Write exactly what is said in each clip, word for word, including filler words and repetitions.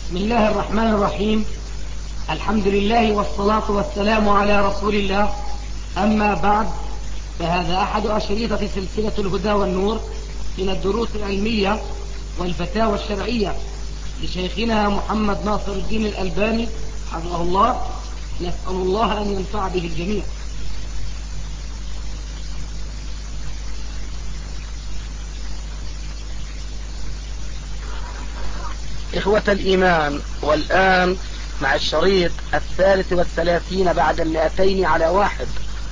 بسم الله الرحمن الرحيم. الحمد لله والصلاة والسلام على رسول الله. أما بعد، فهذا أحد أشرطة سلسلة الهدى والنور من الدروس العلمية والفتاوى الشرعية لشيخنا محمد ناصر الدين الألباني حفظه الله. نسأل الله أن ينفع به الجميع. إخوة الإيمان، والآن مع الشريط الثالث والثلاثين بعد المئتين على واحد.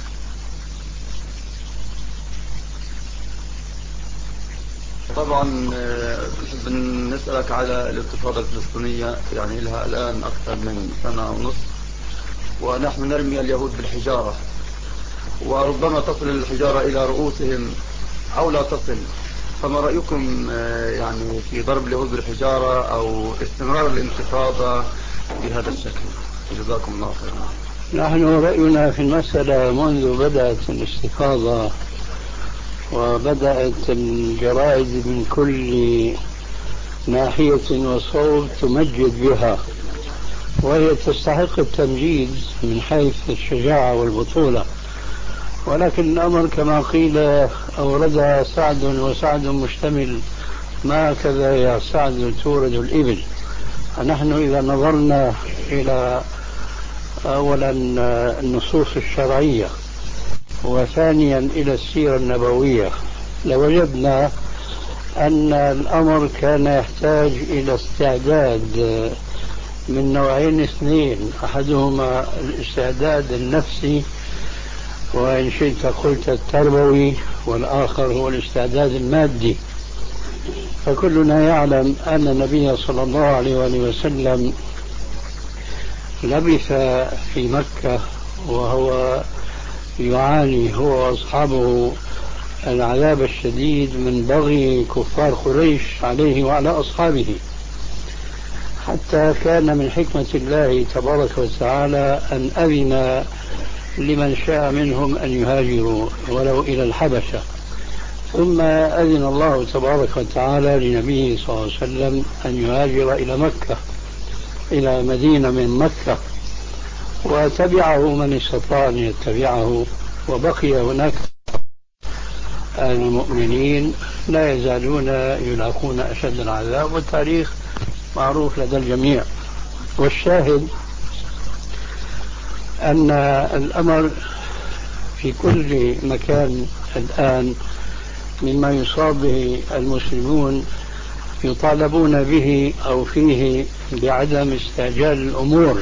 طبعا بنسألك على الانتفاضة الفلسطينية، يعني لها الآن أكثر من سنة ونصف، ونحن نرمي اليهود بالحجارة، وربما تصل الحجارة إلى رؤوسهم أو لا تصل. فما رأيكم يعني في ضرب اليهود بالحجارة أو استمرار الانتفاضة بهذا الشكل؟ جزاكم الله خيرا. نحن رأينا في المسألة منذ بدأت الاستفاضة وبدأت الجرائد من كل ناحية وصوب تمجد بها، وهي تستحق التمجيد من حيث الشجاعة والبطولة، ولكن الأمر كما قيل أوردها سعد وسعد مشتمل، ما كذا يا سعد تورد الإبل. فنحن إذا نظرنا إلى أولا النصوص الشرعية وثانيا إلى السيرة النبوية لوجدنا أن الأمر كان يحتاج إلى استعداد من نوعين اثنين، أحدهما الاستعداد النفسي وإن شئت قلت التربوي، والآخر هو الاستعداد المادي. فكلنا يعلم أن النبي صلى الله عليه وآله وسلم لبث في مكة وهو يعاني هو وأصحابه العذاب الشديد من بغي كفار قريش عليه وعلى أصحابه، حتى كان من حكمة الله تبارك وتعالى أن أذن لمن شاء منهم أن يهاجروا ولو إلى الحبشة، ثم أذن الله تبارك وتعالى لنبيه صلى الله عليه وسلم أن يهاجر إلى مكة، إلى مدينة من مكة، وتبعه من استطاع أن يتبعه، وبقي هناك المؤمنين لا يزالون يلاقون أشد العذاب، والتاريخ معروف لدى الجميع. والشاهد أن الأمر في كل مكان الآن مما يصاب به المسلمون يطالبون به أو فيه بعدم استعجال الأمور،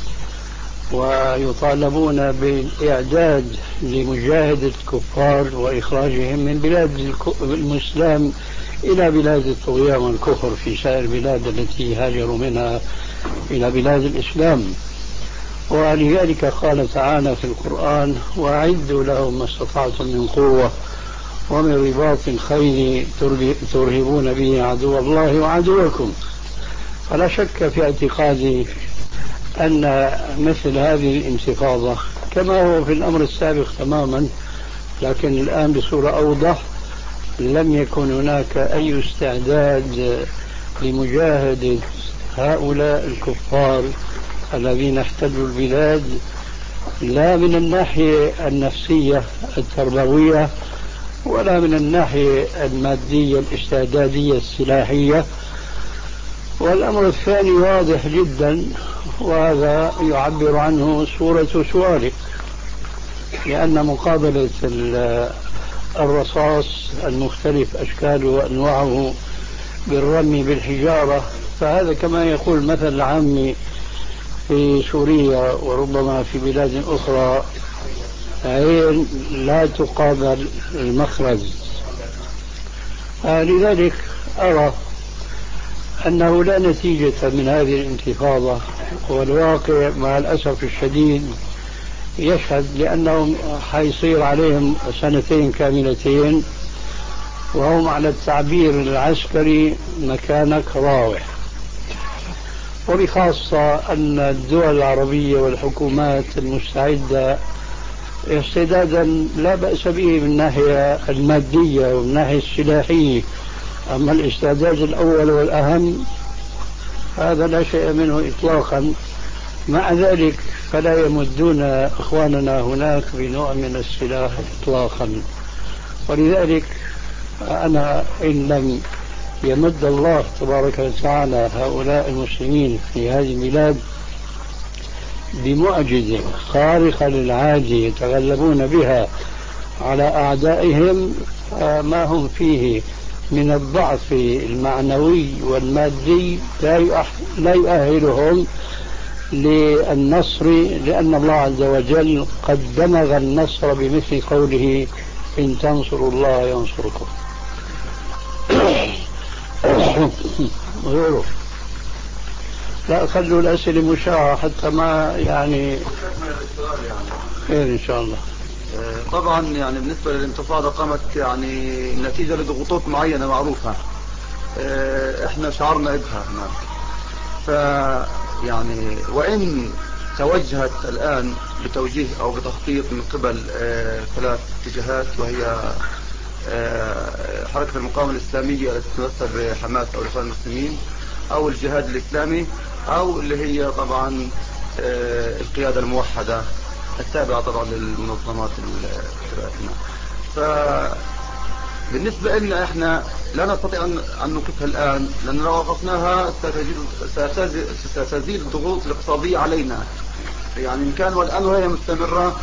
ويطالبون بالإعداد لمجاهدة الكفار وإخراجهم من بلاد الإسلام إلى بلاد الطغيان والكفر في سائر البلاد التي هاجروا منها إلى بلاد الإسلام. ولذلك قال تعالى في القرآن: وأعدوا لهم ما استطعتم من قوة ومن رباط الخيل ترهبون به عدو الله وعدوكم. فلا شك في اعتقادي أن مثل هذه الانتفاضة كما هو في الأمر السابق تماما، لكن الآن بصورة أوضح، لم يكن هناك أي استعداد لمجاهدة هؤلاء الكفار الذين احتلوا البلاد، لا من الناحية النفسية التربوية ولا من الناحية المادية الاستعدادية السلاحية. والأمر الثاني واضح جدا، وهذا يعبر عنه صورة سؤالك، لأن مقابلة الرصاص المختلف أشكاله وأنواعه بالرمي بالحجارة، فهذا كما يقول مثل العامي في سوريا وربما في بلاد أخرى: عين لا تقابل المخرج. لذلك أرى أنه لا نتيجة من هذه الانتفاضة، والواقع مع الأسف الشديد يشهد، لأنهم حيصير عليهم سنتين كاملتين وهم على التعبير العسكري مكانك راوح. وبخاصة أن الدول العربية والحكومات المستعدة استعدادا لا بأس به من الناحية المادية ومن الناحية السلاحية، أما الاستعداد الأول والأهم هذا لا شيء منه إطلاقا. مع ذلك فلا يمدون إخواننا هناك بنوع من السلاح إطلاقا. ولذلك أنا إن لم يمد الله تبارك وتعالى هؤلاء المسلمين في هذه البلاد بمعجزة خارقة للعادة يتغلبون بها على أعدائهم، ما هم فيه من الضعف المعنوي والمادي لا يؤهلهم للنصر، لأن الله عز وجل قد دمغ النصر بمثل قوله إن تنصروا الله ينصركم. غيره لا خلوا الأسئلة مشاعة حتى ما يعني خير إن شاء الله. طبعا يعني بالنسبة للانتفاضة قامت يعني نتيجة لضغوطات معينة معروفة احنا شعرنا بها هناك. ف يعني وإن توجهت الآن بتوجيه أو بتخطيط من قبل ثلاث اتجاهات، وهي حركة المقاومة الإسلامية التي تتمثل بحماس أو الإخوان المسلمين، أو الجهاد الإسلامي، أو اللي هي طبعا القيادة الموحدة التابعة طبعا للمنظمات الإسلامية. فبالنسبة لنا احنا لا نستطيع أن نوقفها الآن، لأن لو وقفناها ستزيد الضغوط الاقتصادية علينا. يعني إن كان والآن وهي مستمرة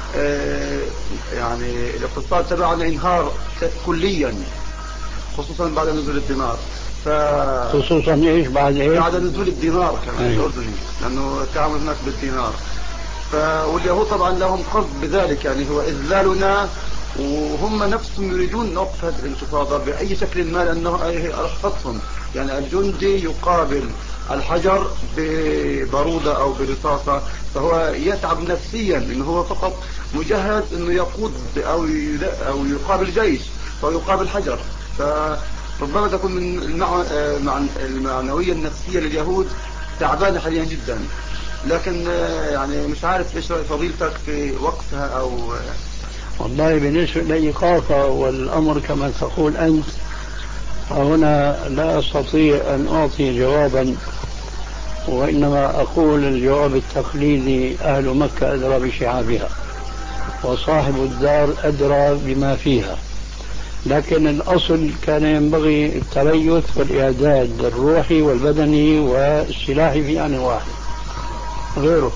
يعني الاقتصاد تبعنا ينهار كليا، خصوصا بعد نزول الدينار. ف... خصوصا ايش بعد ايش؟ بعد نزول الدينار كمان الأردني، لأنه التعامل هناك بالدينار. ف... واليهود طبعا لهم قصد بذلك، يعني هو إذلالنا، وهم نفسهم يريدون نوقف هذه الانتفاضة بأي شكل ما، لأنه رخصتهم. يعني الجندي يقابل الحجر ببارودة أو برصاصة، فهو يتعب نفسيا إنه هو فقط مجهز إنه يقود أو أو يقابل جيش، فهو يقابل حجر. فربما تكون من المعنوية النفسية لليهود تعبانة حاليا جدا. لكن يعني مش عارف ايش فضيلتك في وقفها او. والله بالنسبة لإيقافها والأمر كما تقول أنت، هنا لا أستطيع أن أعطي جوابا، وإنما أقول الجواب التقليدي: أهل مكة أدرى بشعابها، وصاحب الدار أدرى بما فيها. لكن الأصل كان ينبغي التريث والإعداد الروحي والبدني والسلاحي في آن واحد. غيره.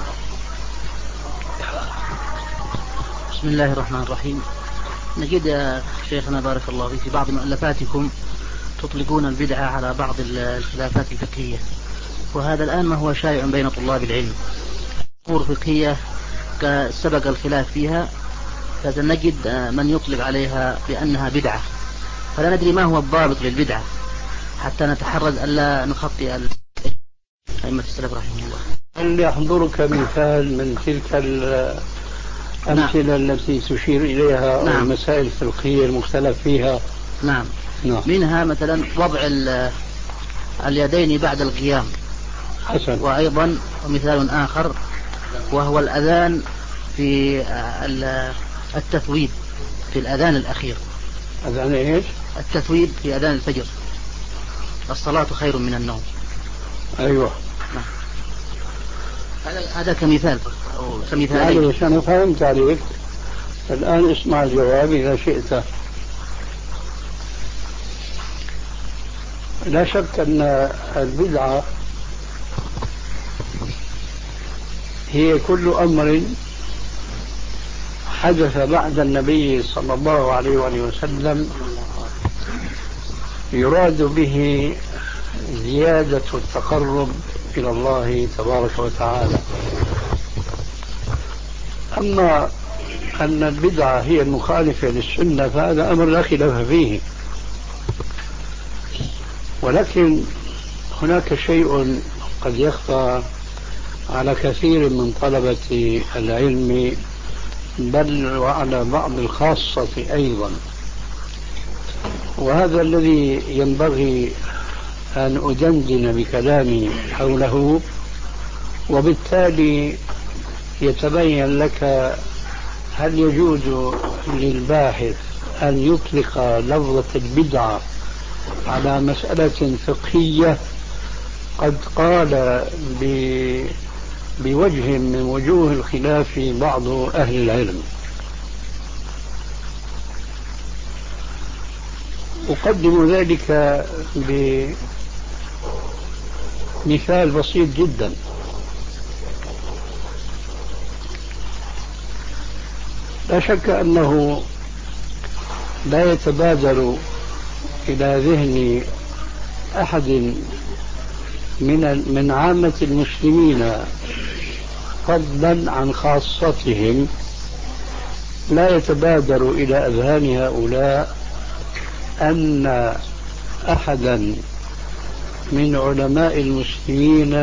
بسم الله الرحمن الرحيم. نجد يا شيخنا بارك الله فيك في بعض مؤلفاتكم تطلقون البدعة على بعض الخلافات الفقهية، وهذا الآن ما هو شائع بين طلاب العلم. أمور فقهية سبق الخلاف فيها، فنجد من يطلق عليها بأنها بدعة، فلا ندري ما هو الضابط للبدعة حتى نتحرز ألا نخطئ أئمة السلف رحمه الله. هل يحضرك مثال من تلك الأمثلة نعم. التي تشير إليها نعم. المسائل الفقهية المختلف فيها؟ نعم. نعم. منها مثلا وضع اليدين بعد القيام حسن. وأيضا مثال آخر وهو الأذان في التثويب في الأذان الأخير. أذان إيش؟ التثويب في أذان الفجر: الصلاة خير من النوم. أيوة. نعم. هذا هذا كمثال أو كمثال. معلش أنا فهمت عليك، الآن اسمع الجواب إذا شئت. لا شك أن البدعة هي كل أمر حدث بعد النبي صلى الله عليه وآله وسلم يراد به زيادة التقرب إلى الله تبارك وتعالى. أما أن البدعة هي المخالفة للسنة فهذا أمر لا خلاف فيه، ولكن هناك شيء قد يخفى على كثير من طلبة العلم، بل وعلى بعض الخاصة أيضا، وهذا الذي ينبغي أن أدندن بكلامي حوله، وبالتالي يتبين لك هل يجوز للباحث أن يطلق لفظة البدعة على مسألة فقهية قد قال بوجه من وجوه الخلاف بعض أهل العلم. أقدم ذلك بمثال بسيط جدا. لا شك أنه لا يتبادر إلى ذهن أحد من من عامة المسلمين فضلا عن خاصتهم، لا يتبادر إلى أذهان هؤلاء أن أحدا من علماء المسلمين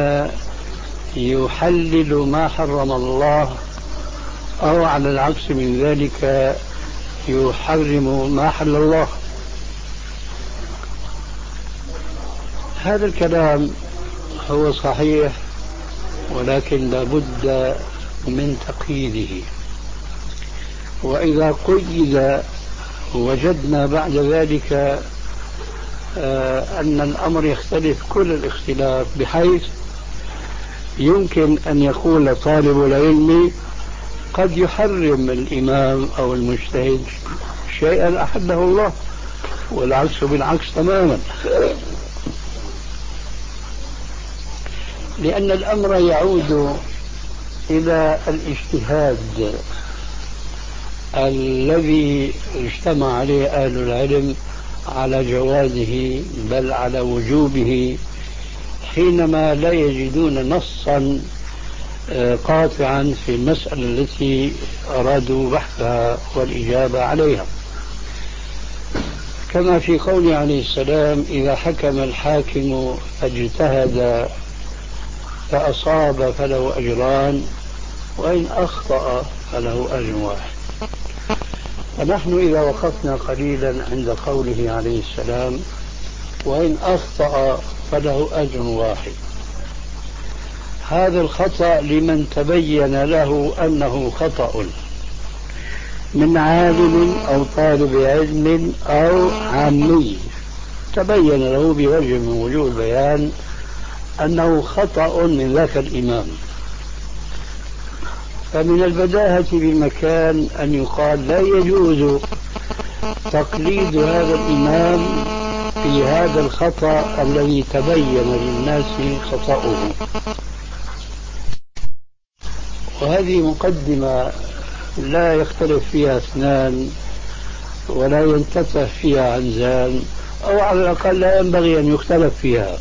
يحلل ما حرم الله أو على العكس من ذلك يحرم ما حل الله. هذا الكلام هو صحيح، ولكن لابد من تقييده، وإذا قيد وجدنا بعد ذلك أن الأمر يختلف كل الاختلاف، بحيث يمكن أن يقول طالب العلم قد يحرم الإمام أو المجتهد شيئا أحله الله، والعكس بالعكس تماما، لأن الأمر يعود إلى الاجتهاد الذي اجتمع عليه أهل العلم على جوازه بل على وجوبه، حينما لا يجدون نصا قاطعا في المسألة التي أرادوا بحثها والإجابة عليها، كما في قوله عليه السلام: إذا حكم الحاكم فاجتهد فأصاب فله أجران وإن أخطأ فله أجر واحد. فنحن إذا وقفنا قليلا عند قوله عليه السلام: وإن أخطأ فله أجر واحد، هذا الخطأ لمن تبين له أنه خطأ من عالم أو طالب علم أو عامي، تبين له بوجه من وجوه البيان أنه خطأ من ذاك الإمام، فمن البداهة بالمكان أن يقال لا يجوز تقليد هذا الإمام في هذا الخطأ الذي تبين للناس خطأه. وهذه مقدمة لا يختلف فيها اثنان ولا ينتفه فيها عنزان، أو على الأقل لا ينبغي أن يختلف فيها.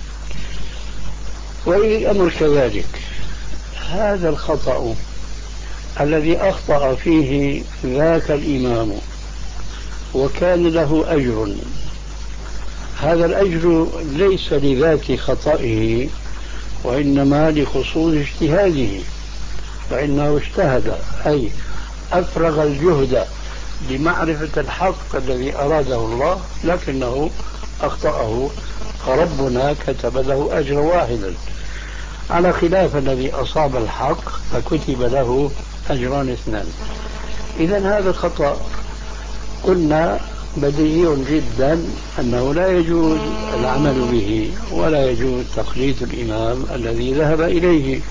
وإن الأمر كذلك، هذا الخطأ الذي أخطأ فيه ذاك الإمام وكان له أجر، هذا الأجر ليس لذات خطئه وإنما لخصوص اجتهاده، فإنه اجتهد أي أفرغ الجهد لمعرفة الحق الذي أراده الله، لكنه أخطأه، فربنا كتب له أجر واحدا، على خلاف الذي أصاب الحق فكتب له أجران اثنان. إذن هذا الخطأ قلنا بديهي جدا أنه لا يجوز العمل به ولا يجوز تقليد الإمام الذي ذهب إليه.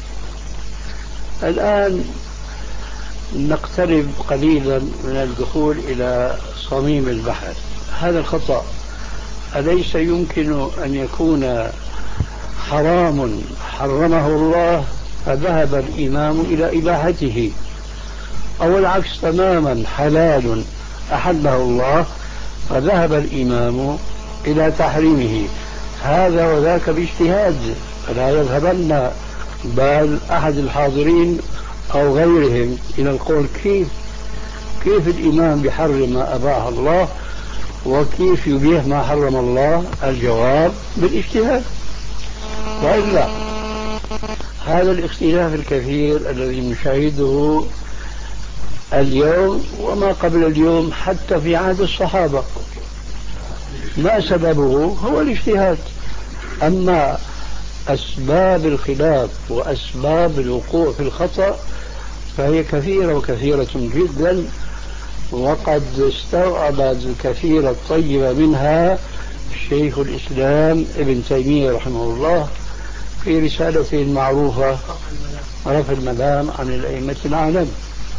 الآن نقترب قليلا من الدخول إلى صميم البحث. هذا الخطأ أليس يمكن أن يكون حرام حرمه الله فذهب الإمام إلى إباحته، أو العكس تماما، حلال أحله الله فذهب الإمام إلى تحريمه؟ هذا وذاك باجتهاد، فلا يذهبن بال أحد الحاضرين أو غيرهم إلى القول كيف كيف الإمام بحرم ما أباح الله وكيف يبيح ما حرم الله. الجواب بالاجتهاد. وإلا هذا الاختلاف الكثير الذي نشاهده اليوم وما قبل اليوم حتى في عهد الصحابة، ما سببه؟ هو الاجتهاد. أما أسباب الخلاف وأسباب الوقوع في الخطأ فهي كثيرة وكثيرة جدا، وقد استوعب الكثير الطيب منها شيخ الإسلام ابن تيمية رحمه الله في رسالته المعروفة رفع الملام عن الأئمة الأعلام.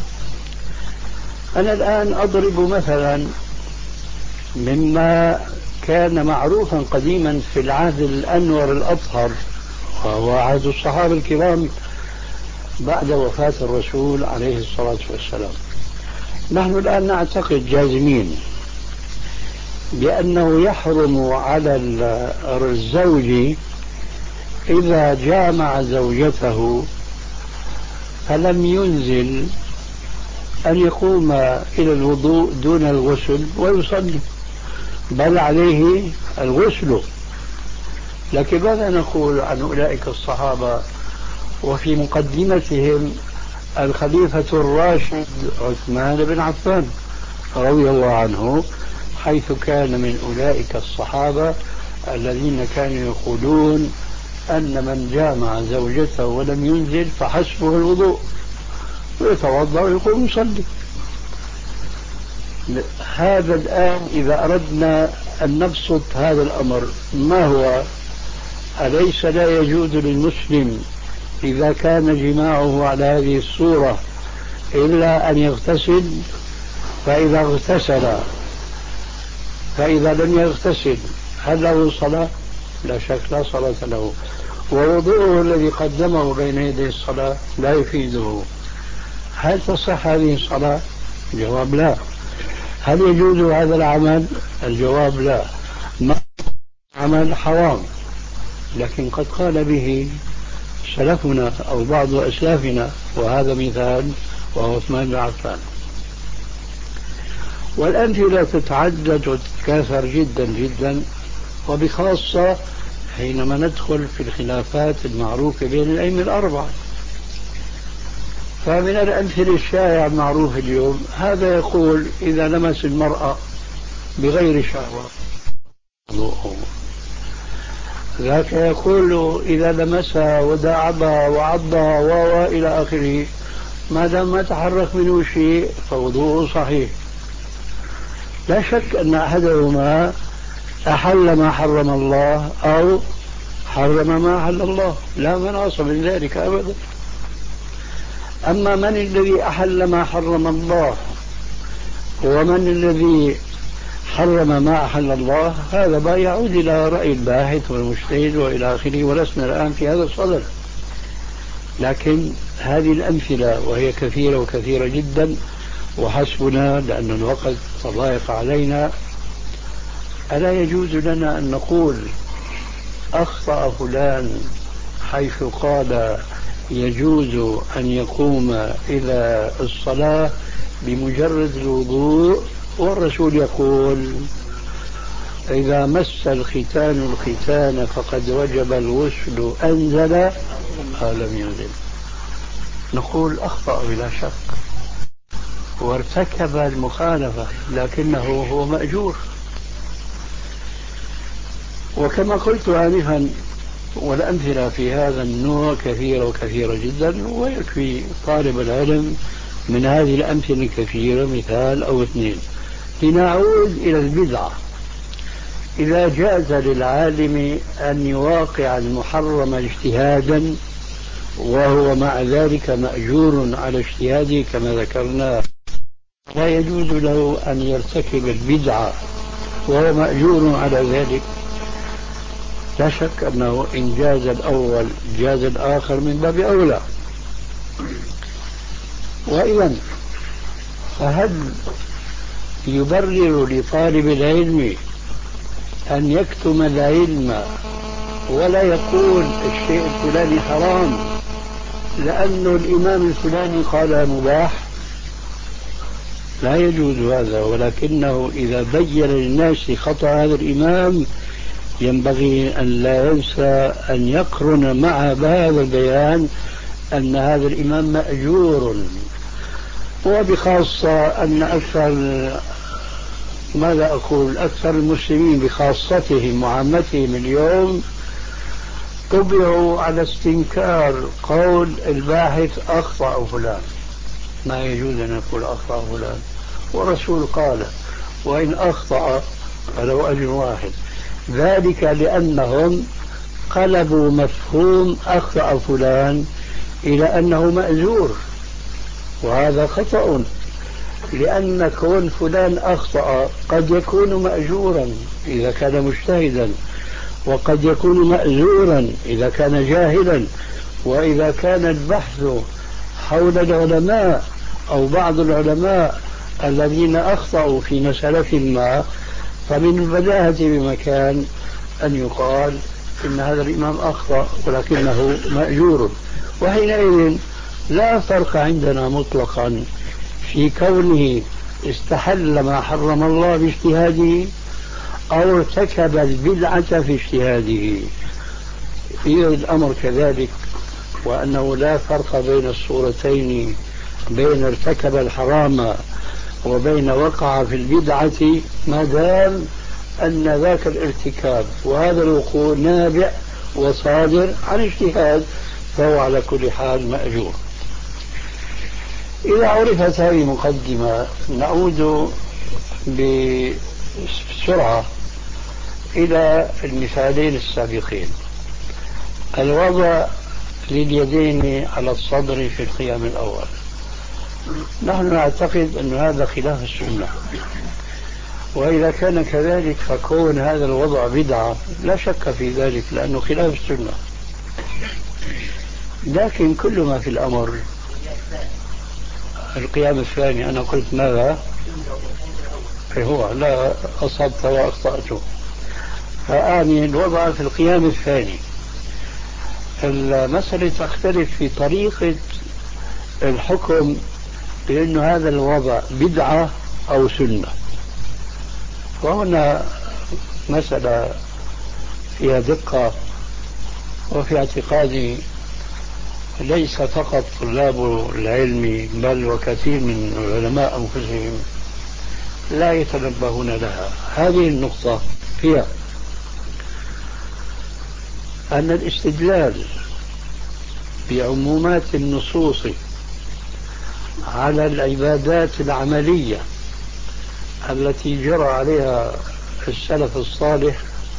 أنا الآن أضرب مثلا مما كان معروفا قديما في العهد الأنور الأطهر، وهو عهد الصحابة الكرام بعد وفاة الرسول عليه الصلاة والسلام. نحن الآن نعتقد جازمين بأنه يحرم على الزوج إذا جامع زوجته فلم ينزل أن يقوم إلى الوضوء دون الغسل ويصلي، بل عليه الغسل. لكن ماذا نقول عن أولئك الصحابة وفي مقدمتهم الخليفة الراشد عثمان بن عفان رضي الله عنه، حيث كان من أولئك الصحابة الذين كانوا يقولون أن من جامع زوجته ولم ينزل فحسبه الوضوء ويتوضأ ويقوم يصلي. هذا الآن إذا أردنا أن نبسط هذا الأمر ما هو؟ أليس لا يجوز للمسلم إذا كان جماعه على هذه الصورة إلا أن يغتسل؟ فإذا اغتسل فإذا لم يغتسل هل له صلاة؟ لا شك لا صلاة له، ووضوءه الذي قدمه بين يدي الصلاة لا يفيده. هل تصح هذه الصلاة؟ الجواب لا. هل يجوز هذا العمل؟ الجواب لا. ما عمل حرام، لكن قد قال به سلفنا أو بعض أسلافنا، وهذا مثال وهو عثمان بن عفان. والأمثلة تتعدد وتتكاثر جدا جدا، وبخاصة حينما ندخل في الخلافات المعروفة بين الأئمة الأربعة. فمن الأمثلة الشائعة المعروفة اليوم هذا يقول إذا لمس المرأة بغير شهوة وضوءه، ذاك يقول إذا لمسها وداعبها وعضها وإلى آخره ما دام ما تحرك منه شيء فوضوءه صحيح. لا شك أن أحدهما أحل ما حرم الله أو حرم ما أحل الله، لا مناص من ذلك أبدا. أما من الذي أحل ما حرم الله ومن الذي حرم ما أحل الله، هذا ما يعود إلى رأي الباحث والمجتهد وإلى آخره، ولسنا الآن في هذا الصدد. لكن هذه الأمثلة وهي كثيرة وكثيرة جدا وحسبنا لأن الوقت تضايق علينا. ألا يجوز لنا أن نقول أخطأ فلان حيث قال يجوز أن يقوم إلى الصلاة بمجرد الوضوء، والرسول يقول إذا مس الختان الختان فقد وجب الغسل أنزل أو لم ينزل؟ نقول أخطأ بلا شك وارتكب المخالفة، لكنه هو مأجور. وكما قلت آنفا والأمثلة في هذا النوع كثيرة وكثيرة جدا، ويكفي طالب العلم من هذه الأمثلة الكثيرة مثال أو اثنين. لنعود إلى البدعة. إذا جاز للعالم أن يواقع المحرم اجتهادا وهو مع ذلك مأجور على اجتهاده كما ذكرنا، لا يجوز له أن يرتكب البدعة وهو مأجور على ذلك؟ لا شك أنه إن جاز الأول جاز الآخر من باب أولى. وإذا فهل يبرر لطالب العلم أن يكتم العلم ولا يقول الشيء الفلاني حرام لأنه الإمام الفلاني قال مباح؟ لا يجوز هذا. ولكنه إذا بين للناس خطأ هذا الإمام ينبغي أن لا ينسى أن يقرن مع هذا البيان أن هذا الإمام مأجور. وبخاصة أن أكثر ماذا أقول أكثر المسلمين بخاصتهم وعامتهم اليوم طبعوا على استنكار قول الباحث أخطأ فلان. ما يجوز أن نقول أخطأ فلان، والرسول قال وإن أخطأ فلو أجر واحد. ذلك لأنهم قلبوا مفهوم أخطأ فلان إلى أنه مأجور، وهذا خطأ، لأن كون فلان أخطأ قد يكون مأجورا إذا كان مجتهدا، وقد يكون مأجورا إذا كان جاهلا. وإذا كان البحث حول العلماء أو بعض العلماء الذين أخطأوا في مسألة ما، فمن البداهة بمكان أن يقال إن هذا الإمام أخطأ ولكنه مأجور. وحينئذ لا فرق عندنا مطلقا في كونه استحل ما حرم الله باجتهاده أو ارتكب البدعة في اجتهاده. إذا الأمر كذلك، وأنه لا فرق بين الصورتين، بين ارتكب الحرام وبين وقع في البدعة، ما دام أن ذاك الارتكاب وهذا الوقوع نابع وصادر عن اجتهاد، فهو على كل حال مأجور. إذا عرفت هذه المقدمة نعود بسرعة إلى المثالين السابقين. الوضع لليدين على الصدر في القيام الأول، نحن نعتقد أن هذا خلاف السنة، وإذا كان كذلك فكون هذا الوضع بدعة لا شك في ذلك لأنه خلاف السنة. لكن كل ما في الأمر القيام الثاني، أنا قلت ماذا؟ هو لا أصبت وأخطأته، فآني الوضع في القيام الثاني. المسألة تختلف في طريقة الحكم بأن هذا الوضع بدعة أو سنة. وهنا مسألة فيها دقة، وفي اعتقادي ليس فقط طلاب العلم بل وكثير من العلماء أنفسهم لا يتنبهون لها. هذه النقطة هي أن الاستدلال بعمومات النصوص على العبادات العملية التي جرى عليها السلف الصالح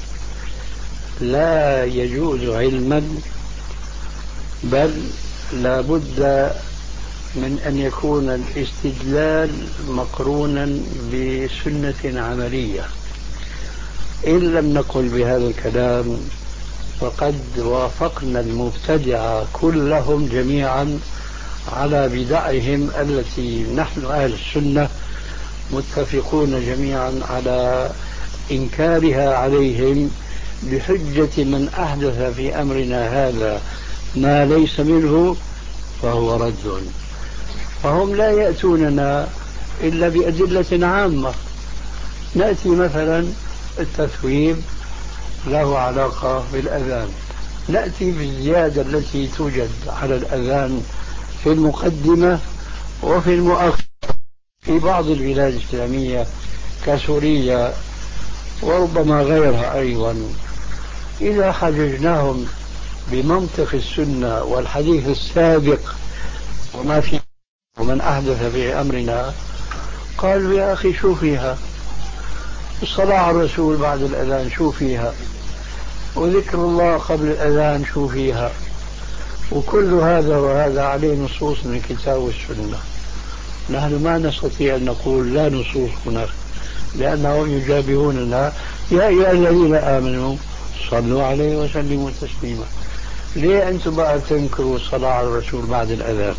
لا يجوز علما، بل لا بد من أن يكون الاستدلال مقرونا بسنة عملية. إن لم نقل بهذا الكلام فقد وافقنا المبتدعة كلهم جميعا على بدعهم التي نحن أهل السنة متفقون جميعا على إنكارها عليهم بحجة من أحدث في أمرنا هذا ما ليس منه فهو رد. فهم لا يأتوننا إلا بأدلة عامة. نأتي مثلا التثويب له علاقة بالأذان، نأتي بالزيادة التي توجد على الأذان في المقدمة وفي المؤخر في بعض البلاد الإسلامية كسوريا وربما غيرها أيضا. إذا حججناهم بمنطق السنة والحديث السابق وما في ومن أحدث في أمرنا، قالوا يا أخي شو فيها الصلاة على الرسول بعد الأذان، شو فيها وذكر الله قبل الأذان، شو فيها، وكل هذا وهذا عليه نصوص من الكتاب والسنة. نحن ما نستطيع أن نقول لا نصوص هناك، لأنهم يجابهوننا يا أيها الذين آمنوا صلوا عليه وسلموا تسليما. ليه أنتم بقى تنكروا الصلاة على الرسول بعد الأذان؟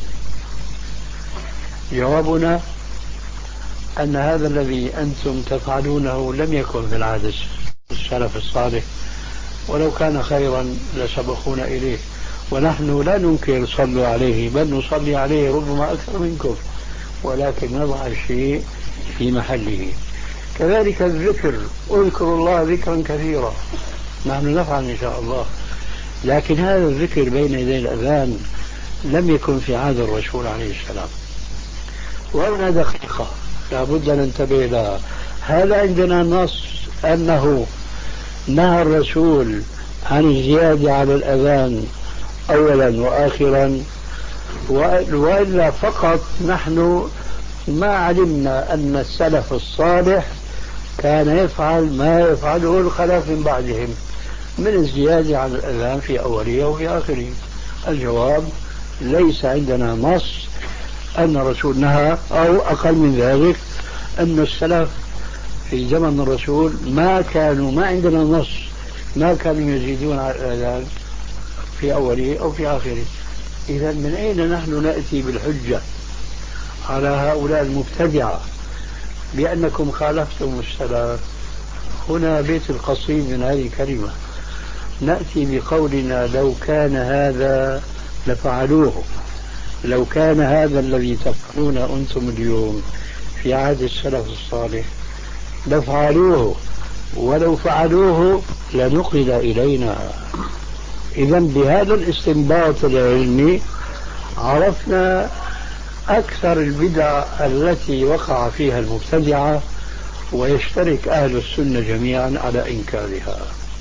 جوابنا أن هذا الذي أنتم تفعلونه لم يكن في العادة السلف الصالح، ولو كان خيرا لسبقونا إليه. ونحن لا ننكر صلوا عليه، بل نصلي عليه ربما أكثر منكم، ولكن نضع الشيء في محله. كذلك الذكر، اذكروا الله ذكرا كثيرا، نحن نفعل إن شاء الله، لكن هذا الذكر بين يدي الأذان لم يكن في عهد الرسول عليه السلام. وهنا دقيقة لابد أن ننتبه لها. هذا عندنا نص أنه نهى الرسول عن الزيادة على الأذان أولا وآخرا، وإلا فقط نحن ما علمنا أن السلف الصالح كان يفعل ما يفعله الخلف من بعدهم من الزيادة على الأذان في أوله وفي آخره. الجواب ليس عندنا نص أن الرسول نهى، أو أقل من ذلك أن السلف في زمن الرسول ما كانوا، ما عندنا نص، ما كانوا يزيدون على الأذان في أوله أو في آخره. إذا من أين نحن نأتي بالحجة على هؤلاء المبتدعة بأنكم خالفتم السلف؟ هنا بيت القصيد من هذه الكلمة. نأتي بقولنا لو كان هذا لفعلوه، لو كان هذا الذي تفعلون أنتم اليوم في عهد السلف الصالح لفعلوه، ولو فعلوه لنقل إلينا. إذا بهذا الاستنباط العلمي عرفنا أكثر البدع التي وقع فيها المبتدعة، ويشترك أهل السنة جميعا على إنكارها.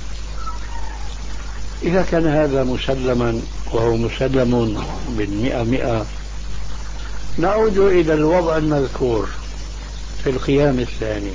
إذا كان هذا مسلما، وهو مسلم بالمئة مئة، نعود إلى الوضع المذكور في القيام الثاني.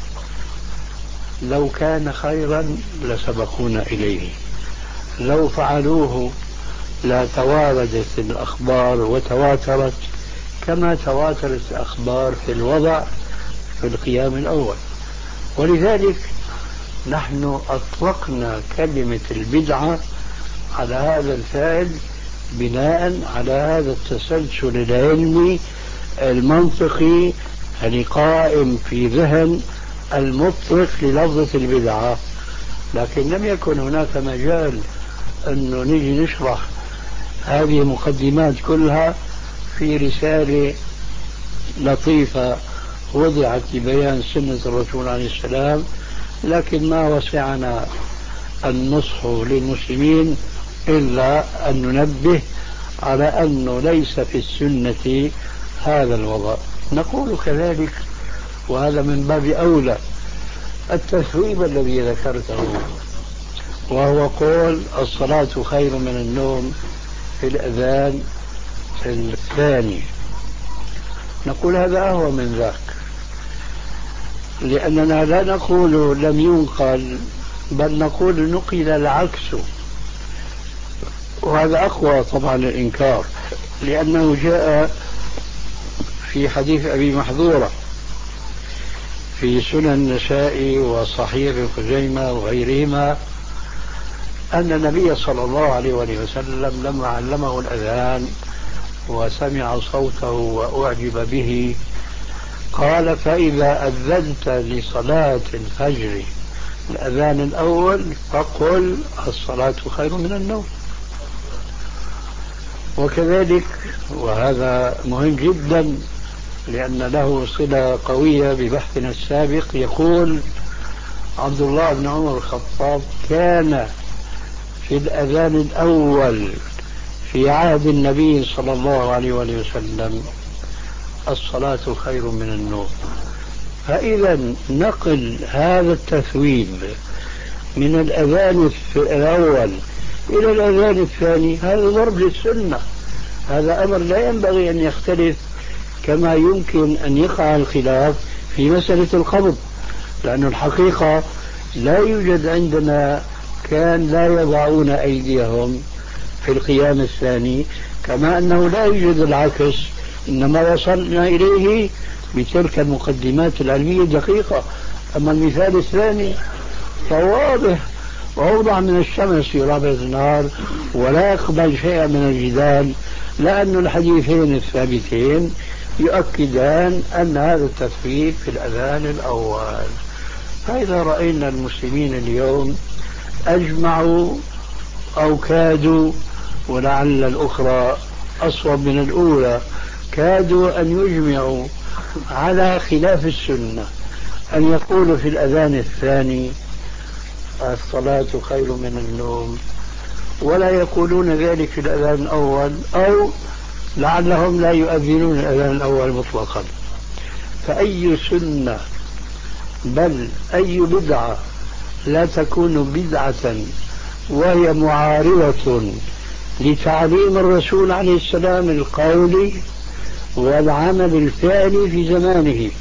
لو كان خيرا لسبقونا إليه، لو فعلوه لا تواردت الأخبار وتواترت كما تواترت الأخبار في الوضع في القيام الأول. ولذلك نحن أطلقنا كلمة البدعة على هذا الفعل بناء على هذا التسلسل العلمي المنطقي القائم في ذهن المطلق للفظة البدعة. لكن لم يكن هناك مجال أنه نجي نشرح هذه المقدمات كلها في رسالة لطيفة وضعت لبيان سنة الرسول عليه السلام، لكن ما وسعنا النصح للمسلمين إلا أن ننبه على أنه ليس في السنة هذا الوضع. نقول كذلك، وهذا من باب أولى، التثويب الذي ذكرته وهو قول الصلاة خير من النوم في الأذان الثاني، نقول هذا أهوى من ذاك، لأننا لا نقول لم ينقل، بل نقول نقل العكس، وهذا أقوى طبعا الإنكار، لأنه جاء في حديث أبي محذورة في سنن النسائي وصحيح خزيمة وغيرهما أن النبي صلى الله عليه وسلم لما علمه الأذان وسمع صوته وأعجب به قال: فإذا أذنت لصلاة الفجر الأذان الأول فقل الصلاة خير من النوم. وكذلك، وهذا مهم جدا لأن له صلة قوية ببحثنا السابق، يقول عبد الله بن عمر الخطاب: كان في الأذان الأول في عهد النبي صلى الله عليه وسلم الصلاة خير من النوم. فإذا نقل هذا التثويب من الأذان الأول إلى الأذان الثاني هذا ضرب للسنة، هذا أمر لا ينبغي أن يختلف، كما يمكن أن يقع الخلاف في مسألة القبض، لأن الحقيقة لا يوجد عندنا كان لا يضعون أيديهم في القيام الثاني، كما أنه لا يوجد العكس، إنما وصلنا إليه بتلك المقدمات العلمية الدقيقة. أما المثال الثاني فواضح وأوضح من الشمس يرى بالنهار، ولا يقبل شيئا من الجدال، لأن الحديثين الثابتين يؤكدان أن هذا التثبيت في الأذان الأول. فإذا رأينا المسلمين اليوم أجمعوا أو كادوا، ولعل الأخرى أصوب من الأولى، كادوا أن يجمعوا على خلاف السنة، أن يقولوا في الأذان الثاني الصلاة خير من النوم، ولا يقولون ذلك في الأذان الأول، أو لعلهم لا يؤذنون الأذان الأول مطلقا. فأي سنة بل أي بدعة لا تكون بدعة وهي معارضة لتعليم الرسول عليه السلام القولي والعمل الفعلي في زمانه،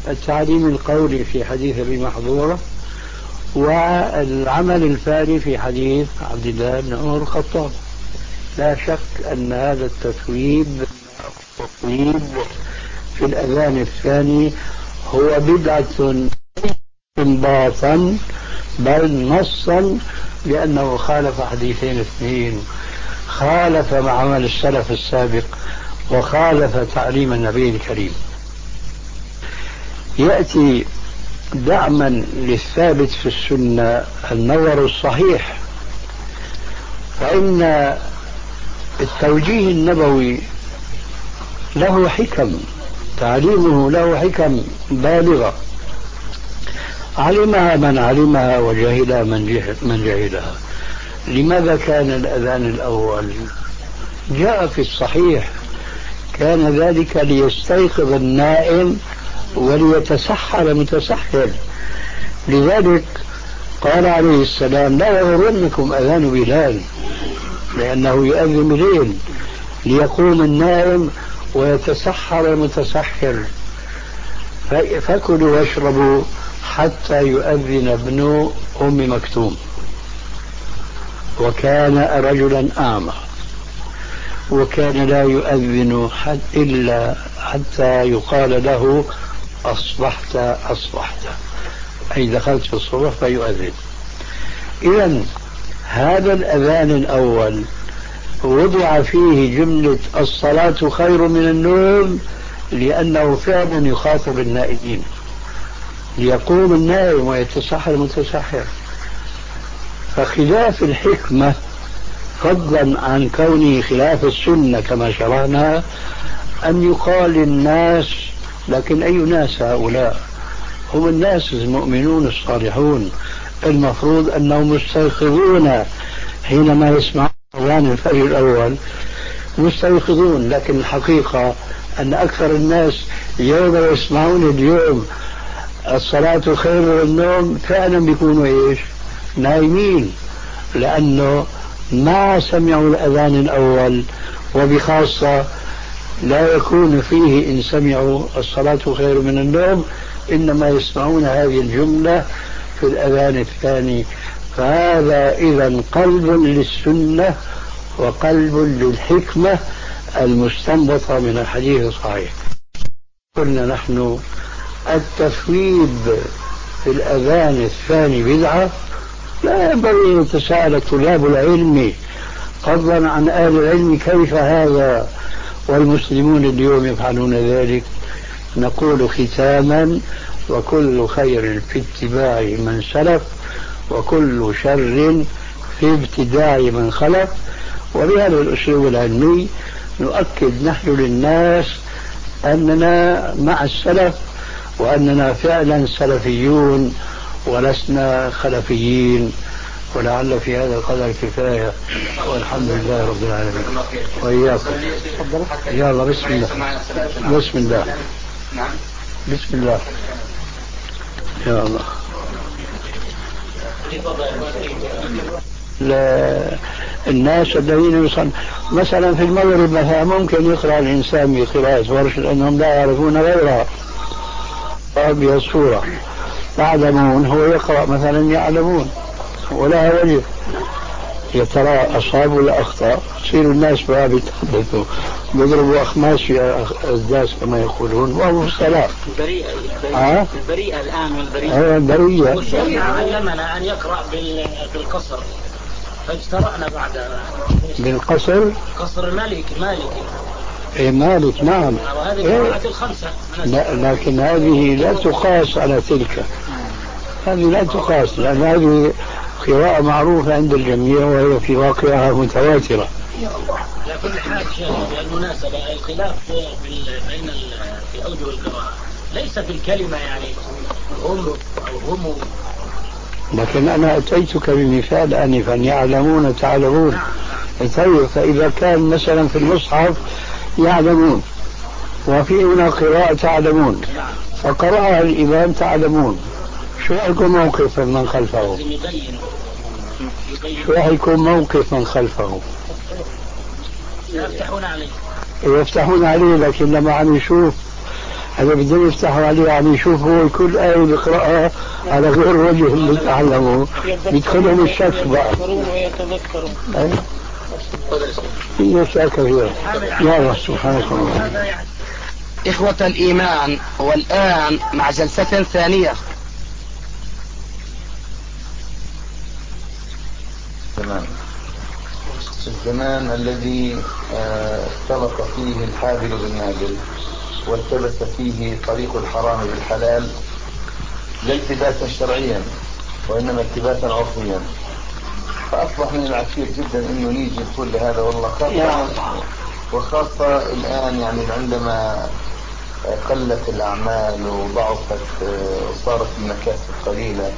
التعليم القولي في حديث أبي محظورة، والعمل الفعلي في حديث عبد الله بن عمر الخطاب. لا شك أن هذا التثويب التثويب في الأذان الثاني هو بدعة استنباطا بل نصا، لأنه خالف حديثين اثنين، خالف عمل السلف السابق وخالف تعليم النبي الكريم. يأتي دعما للثابت في السنة النظر الصحيح، فإن التوجيه النبوي له حكم، تعليمه له حكم بالغة علمها من علمها وجهلها من جهل من جهلها. لماذا كان الأذان الأول جاء في الصحيح كان ذلك ليستيقظ النائم وليتسحر متسحر، لذلك قال عليه السلام لا يغرنكم أذان بلال لأنه يؤذن الليل ليقوم النائم ويتسحر المتسحر، فكلوا واشربوا حتى يؤذن ابن أم مكتوم. وكان رجلا أعمى وكان لا يؤذن حد إلا حتى يقال له أصبحت أصبحت، أي دخلت في الصبح فيؤذن. إذن هذا الأذان الأول وضع فيه جملة الصلاة خير من النوم لأنه فعلا يخاطب النائمين، ليقوم النائم ويتسحر المتسحر. فخلاف الحكمة فضلا عن كونه خلاف السنة كما شرعنا أن يقال للناس، لكن أي ناس هؤلاء؟ هم الناس المؤمنون الصالحون المفروض أنهم مستيقظون حينما يسمعون أذان الفجر الأول، مستيقظون. لكن الحقيقة أن أكثر الناس يوم يسمعون اليوم الصلاة خير من النوم فعلا بيكونوا إيش؟ نايمين، لأنه ما سمعوا الأذان الأول، وبخاصة لا يكون فيه إن سمعوا الصلاة خير من النوم إنما يسمعون هذه الجملة في الأذان الثاني. فهذا إذن قلب للسنة وقلب للحكمة المستنبطة من الحديث الصحيح. قلنا نحن التثويب في الأذان الثاني بدعة، لا ينبغي أن يتساءل طلاب العلم فضلا عن أهل العلم كيف هذا والمسلمون اليوم يفعلون ذلك. نقول ختاما وكل خير في اتباع من سلف وكل شر في ابتداع من خلف. وبهذا الأسلوب العلمي نؤكد نحن للناس أننا مع السلف وأننا فعلا سلفيون ولسنا خلفيين. ولعل في هذا القدر كفاية، والحمد لله رب العالمين. وإياكم. يلا بسم الله. بسم الله. بسم الله. يا الله. الناس الذين يصلون مثلا في المغرب مثلا ممكن يقرأ الإنسان بقراءة ورش لأنهم لا يعرفون غيرها بهذه الصورة. يعلمون هو يقرأ مثلا يعلمون ولا وجه، يا ترى أصاب ولا أخطأ. تصير الناس بها بيتحدثوا بيضربوا أخماس في الداس كما يقولون وهو في الصلاة. البريئة البريئة, البريئة الآن والبريئة. أيوة البريئة. والشريعة علمنا أن يقرأ بالقصر فاجترأنا بعد بالقصر. قصر المالك مالكي. إيه مالك نعم. وهذه قراءة الخمسة. لا لكن هذه لا تقاس على تلك، هذه لا تقاس لأن هذه قراءة معروفة عند الجميع وهي في واقعها متواترة. لا كل حال شيء بالمناسبة الخلاف بين في أوجه القراءة ليس في الكلمة يعني هم أو هم، لكن أنا أتيتك بمثال آنفا يعلمون تعلمون. طيب فإذا كان مثلا في المصحف يعلمون وفي هنا قراءة تعلمون فقرأها الإمام تعلمون، شو يكون موقف من خلفه؟ شو يكون موقف من خلفه؟ يفتحون عليه يفتحون عليه، لكن لما عم يشوف هذا بدهم يفتحوا عليه عم يشوفوا كل آية بيقرأها على غير وجه اللي تعلموا يدخلهم الشك بقى. في أشياء كثيرة. يا رب سبحانك الله. إخوة الإيمان، والآن مع جلسة ثانية. تمام. الزمان الذي اختلط فيه الحابل بالنابل والتبس فيه طريق الحرام بالحلال لا التباسا شرعيا وإنما التباسا عرفيا، فأصبح من العسير جدا إنه نيجي كل هذا والله خاصة وخاصة الآن يعني عندما قلت الأعمال وضعفت وصارت المكاسب قليلة.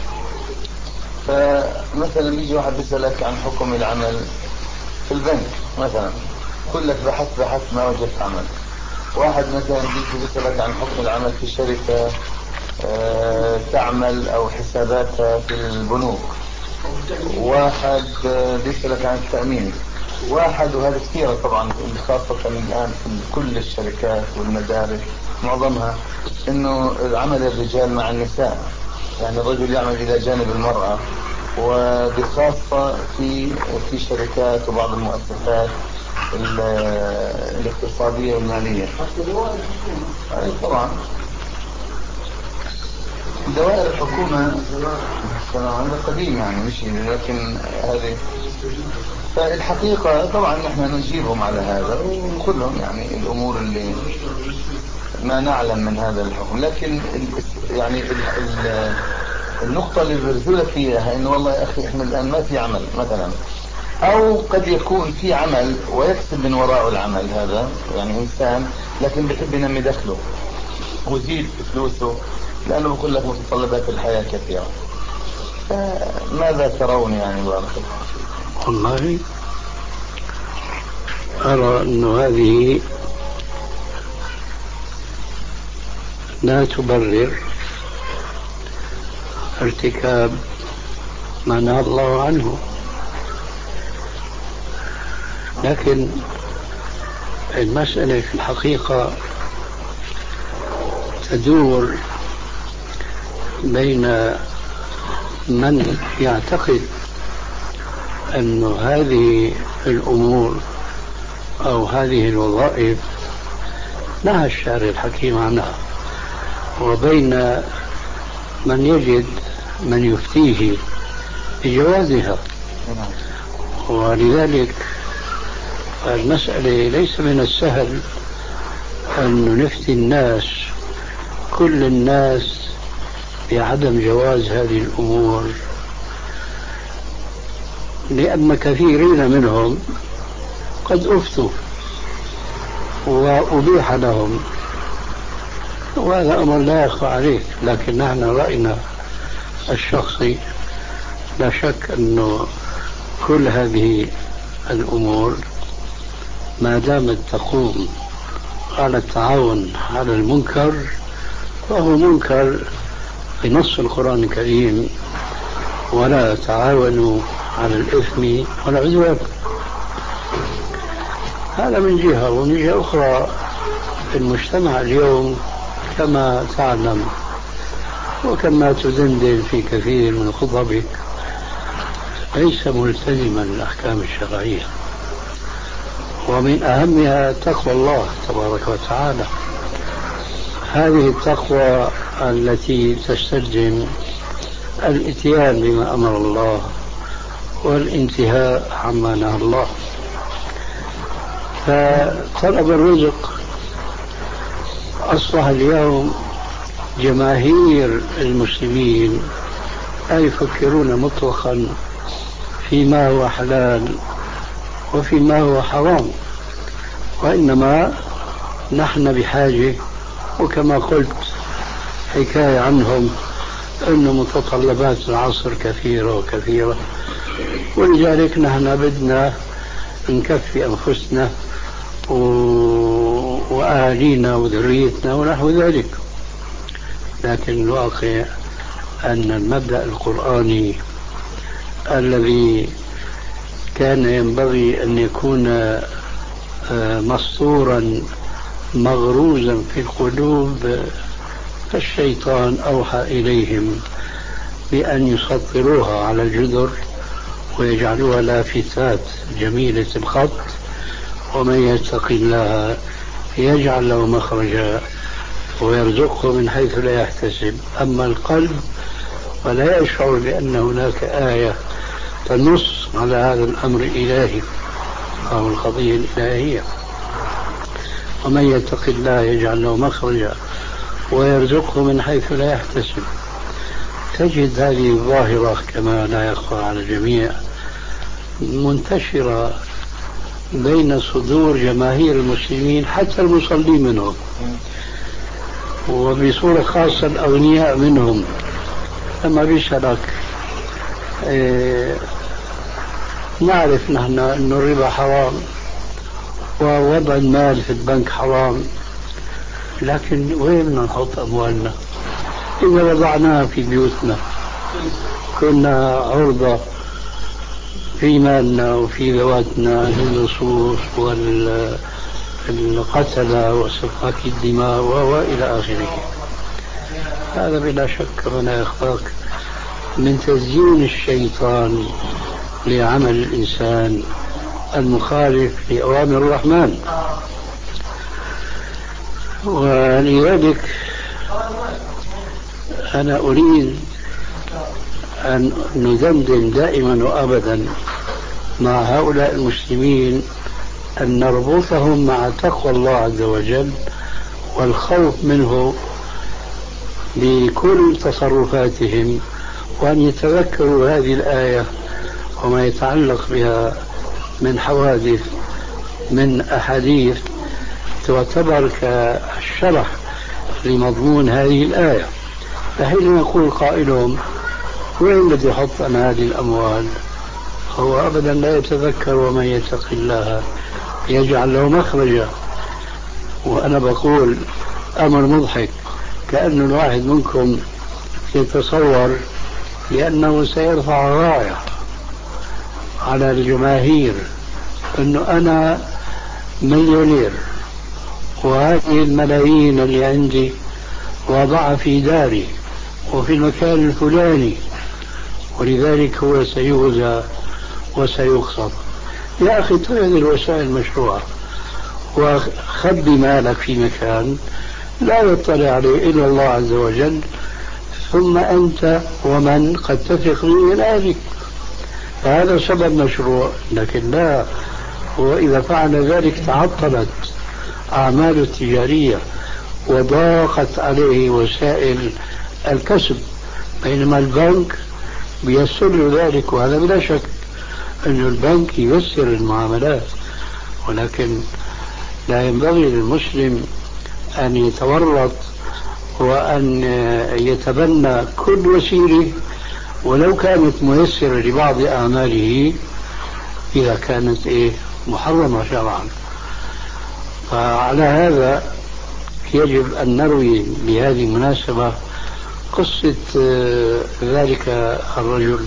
فمثلا يجي واحد بيسألك عن حكم العمل في البنك مثلا، كلك بحث بحث ما وجدت عمل. واحد مثلا بيجي بيسألك عن حكم العمل في شركة أه تعمل أو حساباتها في البنوك. واحد بيسألك عن التأمين. واحد، وهذا كثيرة طبعا خاصة الآن في كل الشركات والمدارس معظمها إنه عمل الرجال مع النساء، يعني الرجل يعمل إلى جانب المرأة، وبخاصة في في شركات وبعض المؤسسات الاقتصادية والمالية. طبعا دوائر الحكومة هذا قديم يعني مش، لكن هذه فالحقيقة طبعا نحن نجيبهم على هذا ونقولهم يعني الأمور اللي ما نعلم من هذا الحكم. لكن يعني النقطة اللي برسولك فيها إنه والله يا أخي إحنا الآن ما في عمل مثلا، أو قد يكون في عمل ويكسب من وراء العمل هذا يعني إنسان لكن بحب ينمي دخله ويزيد فلوسه لأنه بقول لك متطلبات الحياة كثيرة. ماذا ترون يعني بارك الله فيكم؟ والله أرى أن هذه لا تبرر ارتكاب ما نهى الله عنه، لكن المسألة في الحقيقة تدور بين من يعتقد أن هذه الأمور أو هذه الوظائف نهى الشارع الحكيم عنها، وبين من يجد من يفتيه بجوازها. ولذلك المسألة ليس من السهل أن نفتي الناس كل الناس بعدم جواز هذه الأمور، لأن كثيرين منهم قد أفتوا وأبيح لهم، وهذا أمر لا يخفى عليك. لكن نحن رأينا الشخصي لا شك أنه كل هذه الأمور ما دامت تقوم على التعاون على المنكر فهو منكر بنص القرآن الكريم: ولا تعاونوا على الإثم والعدوان. هذا من جهة. ومن جهة أخرى المجتمع اليوم كما تعلم وكما تدندن في كثير من خطبك ليس ملتزما بالأحكام الشرعية، ومن أهمها تقوى الله تبارك وتعالى. هذه التقوى التي تستلزم الاتيان بما أمر الله والانتهاء عما نهى الله. فطلب الرزق أصبح اليوم جماهير المسلمين لا يفكرون مطلقا فيما هو حلال وفيما هو حرام، وإنما نحن بحاجة، وكما قلت حكاية عنهم أن متطلبات العصر كثيرة وكثيرة، ولذلك نحن بدنا نكفي أنفسنا وأهالينا وذريتنا ونحو ذلك. لكن الواقع أن المبدأ القرآني الذي كان ينبغي أن يكون مسطورا مغروزا في القلوب، فالشيطان أوحى إليهم بأن يسطروها على الجدر ويجعلوها لافتات جميلة الخط. ومن يتق الله يجعل له مخرجا ويرزقه من حيث لا يحتسب. أما القلب فلا يشعر بأن هناك آية تنص على هذا الأمر الإلهي أو القضية الإلهية. ومن يتق الله يجعل له مخرجا ويرزقه من حيث لا يحتسب. تجد هذه الظاهرة كما لا يخفى على الجميع منتشرة بين صدور جماهير المسلمين حتى المصلين منهم، وبصورة خاصة الأغنياء منهم. لما بيسألك إيه نعرف نحن أن الربا حرام ووضع المال في البنك حرام، لكن وين بدنا نحط أموالنا؟ إذا وضعناها في بيوتنا كنا عرضة في مالنا وفي ذواتنا للصوص والقتلة وسفاك الدماء وإلى آخره. هذا بلا شك ولا يخفاك من تزيين الشيطان لعمل الإنسان المخالف لأوامر الرحمن. ولذلك أنا أريد أن ندندن دائما وأبدا مع هؤلاء المسلمين أن نربطهم مع تقوى الله عز وجل والخوف منه بكل تصرفاتهم، وأن يتذكروا هذه الآية وما يتعلق بها من حوادث من أحاديث تعتبر كالشرح لمضمون هذه الآية. فحين يقول قائلهم وين بدي أحط أنا هذه الأموال، هو أبدا لا يتذكر ومن يتق الله يجعل له مخرجا. وأنا بقول أمر مضحك، كأن الواحد منكم يتصور لأنه سيرفع راية على الجماهير أنه أنا مليونير وهذه الملايين اللي عندي وضعها في داري وفي المكان الفلاني، ولذلك هو سيغزى وسيقصد. يا أخي هذه الوسائل مشروعة، وخبي مالك في مكان لا يطلع عليه إلا الله عز وجل، ثم أنت ومن قد تثق به من أهلك. فهذا سبب مشروع. لكن لا، وإذا فعل ذلك تعطلت أعماله التجارية وضاقت عليه وسائل الكسب، بينما البنك بيسر له ذلك. وهذا بلا شك أن البنك ييسر المعاملات، ولكن لا ينبغي للمسلم أن يتورط وأن يتبنى كل وسيلة ولو كانت ميسرة لبعض أعماله إذا كانت إيه محرمة شرعا. فعلى هذا يجب أن نروي بهذه المناسبة قصة ذلك الرجل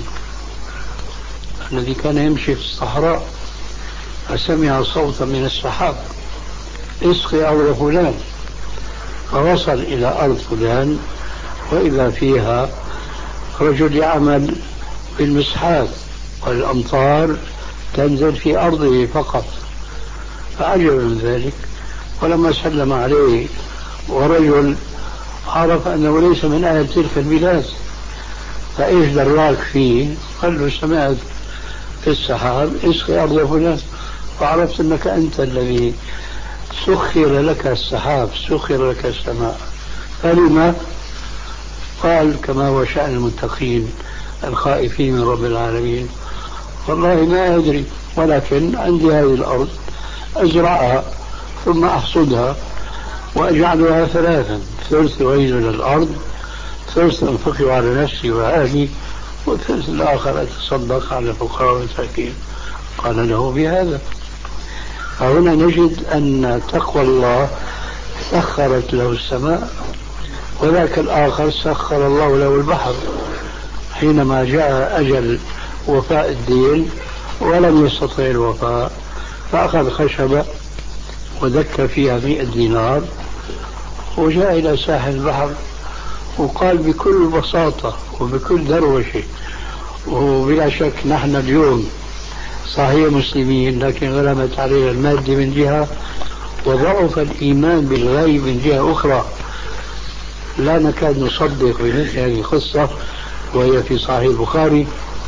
الذي كان يمشي في الصحراء فسمع صوتا من السحاب اسقي أرض فلان، فوصل إلى أرض فلان وإذا فيها رجل يعمل بالمسحات والأمطار تنزل في أرضه فقط، فعجب من ذلك. ولما سلم عليه ورجل عرف أنه ليس من أهل تلك البلاد، فإيش دراك فيه؟ قال له سمعت في السحاب اسقي أرض فلان، وعرفت أنك أنت الذي سخر لك السحاب سخر لك السماء. فلما؟ قال كما هو شأن المتقين الخائفين من رب العالمين، والله ما أدري، ولكن عندي هذه الأرض أزرعها ثم أحصدها وأجعلها ثلاثا، ثلث ويل للأرض، ثلث أنفقه على نفسي وأهلي، والثلث الآخر أتصدق على الفقراء والمساكين. قال له بهذا. فهنا نجد أن تقوى الله سخرت له السماء، وذاك الآخر سخر الله له البحر حينما جاء أجل وفاء الدين ولم يستطع الوفاء، فأخذ خشبة ودك فيها مئة دينار وجاء إلى ساحل البحر وقال بكل بساطة وبكل دروشة، وبلا شك نحن اليوم صحيح مسلمين لكن غلبت علينا المادة من جهة وضعف الإيمان بالغيب من جهة أخرى، لا نكاد نصدق بمثل هذه القصة وهي في صحيح البخاري،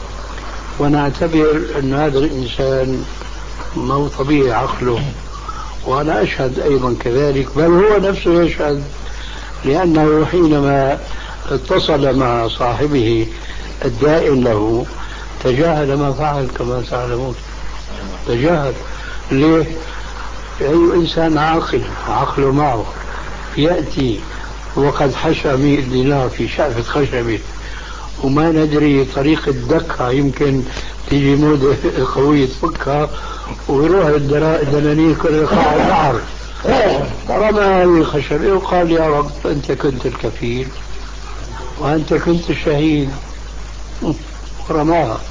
ونعتبر أن هذا الإنسان ما هو طبيعي عقله. وأنا أشهد أيضا كذلك، بل هو نفسه يشهد، لأنه حينما اتصل مع صاحبه الدائن له تجاهل ما فعل كما تعلمون، تجاهل. ليه؟ أي إنسان عاقل عقله معه يأتي وقد حشى مئة دينار في شعفة خشبة وما ندري طريقة دكها، يمكن تيجي مودة قوية تفكها ويروح الدنانير كل قاع البحر، رمى هذه الخشبة وقال يا رب أنت كنت الكفيل وأنت كنت الشهيد، ورماها.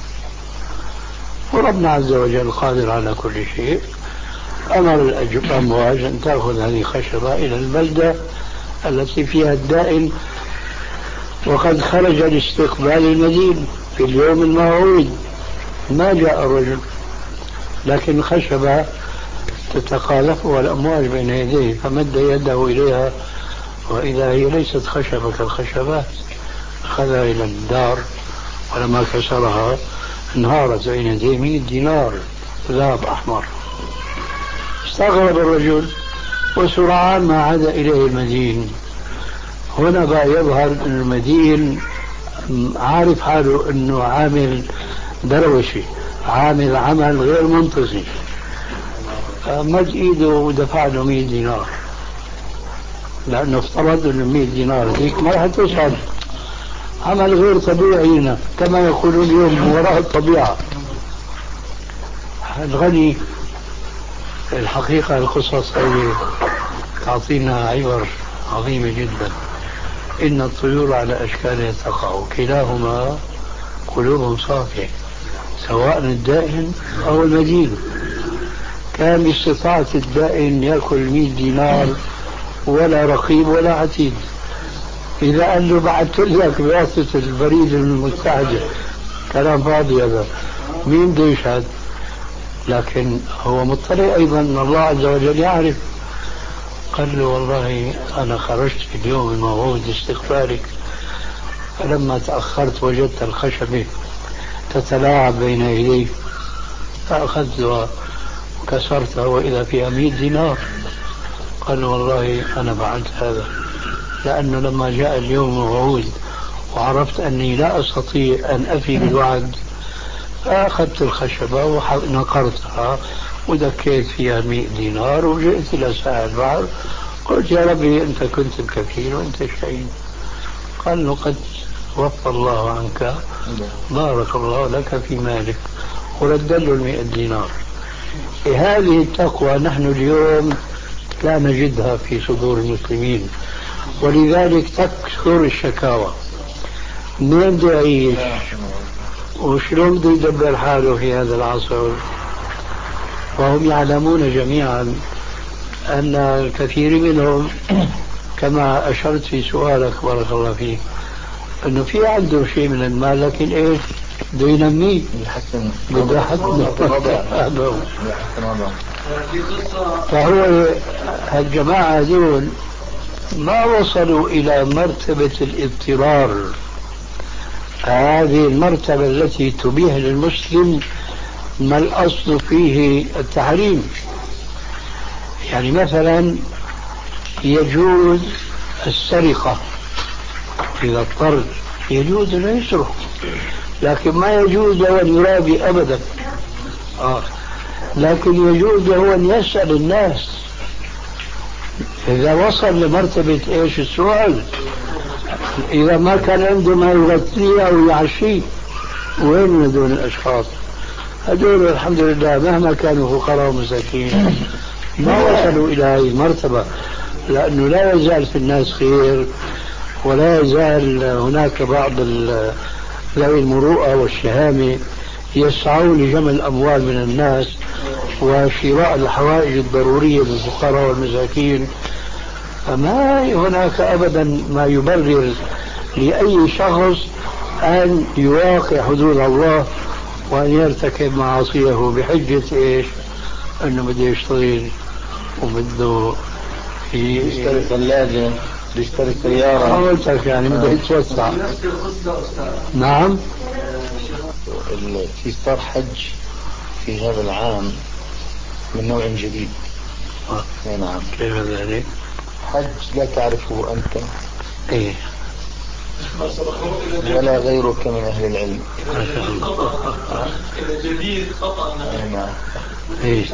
وربنا عز وجل قادر على كل شيء، أمر الأمواج أن تأخذ هذه الخشبة إلى البلدة التي فيها الدائن، وقد خرج لاستقبال المدينة في اليوم الموعود. ما جاء الرجل، لكن الخشبة تتقاذفها الأمواج بين يديه، فمد يده إليها وإذا هي ليست خشبة كالخشبات. أخذها إلى الدار ولما كسرها انهارت بين يديه مئة دينار ذهب أحمر. استغرب الرجل وسرعان ما عاد إليه المدين. هنا بقى يظهر أن المدين عارف حاله أنه عامل دروشي، عامل عمل غير منتظم، مد إيده ودفع له مئة دينار، لأنه افترض أن مئة دينار ذيك ما راح تسعد. عمل غير طبيعي هنا كما يقولون اليوم وراء الطبيعة. الغني الحقيقة القصص هذه تعطينا عبر عظيمة جدا. إن الطيور على أشكالها تقع كلاهما قلوب صافية، سواء الدائن أو المدين. كان باستطاعة الدائن يأكل مئة دينار ولا رقيب ولا عتيد. إذا قال له بعثت لك بواسطة البريد المتحدة، كلام فاضي هذا، مين بده يشهد؟ لكن هو مطلع أيضا أن الله عز وجل يعرف. قال له والله أنا خرجت في اليوم الموعود لاستقبالك، فلما تأخرت وجدت الخشبة تتلاعب بين يدي فأخذتها وكسرتها وإذا فيها مئة دينار. قال والله أنا فعلت هذا لأنه لما جاء اليوم الموعود وعرفت أني لا أستطيع أن أفي بالوعد فأخذت الخشبة ونقرتها ودكيت فيها مئة دينار وجئت إلى ساحل البحر، قلت يا ربي أنت كنت الكفيل وأنت الشهيد. قال له قد وفى الله عنك، بارك الله لك في مالك، ورد له المئة دينار. هذه التقوى نحن اليوم لا نجدها في صدور المسلمين، ولذلك تكثر الشكاوى. من بده يعيش وشلون بده يدبر حاله في هذا العصر؟ وهم يعلمون جميعا أن الكثير منهم كما أشرت في سؤالك بارك الله فيك أنه في عنده شيء من المال لكن إيش بده ينميه، بده يحسن. فهو الجماعة هذول ما وصلوا إلى مرتبة الاضطرار، هذه المرتبة التي تبيح للمسلم ما الأصل فيه التحريم. يعني مثلا يجوز السرقة إذا اضطر، يجوز أن يسرق، لكن ما يجوز له أن يرابي أبدا. آه. لكن يجوز له أن يسأل الناس إذا وصل لمرتبة إيش السؤال. إذا ما كان عنده ما يغطيه أو يعشيه، وين من هذول الأشخاص؟ هذول الحمد لله مهما كانوا فقراء ومساكين ما وصلوا إلى هذه المرتبة، لأنه لا يزال في الناس خير، ولا يزال هناك بعض ذوي المروءة والشهامة يسعون لجمع الأموال من الناس وشراء الحوائج الضرورية للفقراء والمساكين، فما هناك أبدا ما يبرر لأي شخص أن يواقع حدود الله وأن يرتكب معاصيه بحجة إيش؟ أنه بده يشتغل وبده يشتري ثلاجة، يشتري سيارة. قلت لك يعني بده يتوسع. نعم. في صار حج في هذا العام من نوع جديد. آه. نعم. كيف ذلك؟ حج لا تعرفه أنت إيه ولا غيرك من أهل العلم. ما شاء الله. جديد خطأ. نعم. إيه.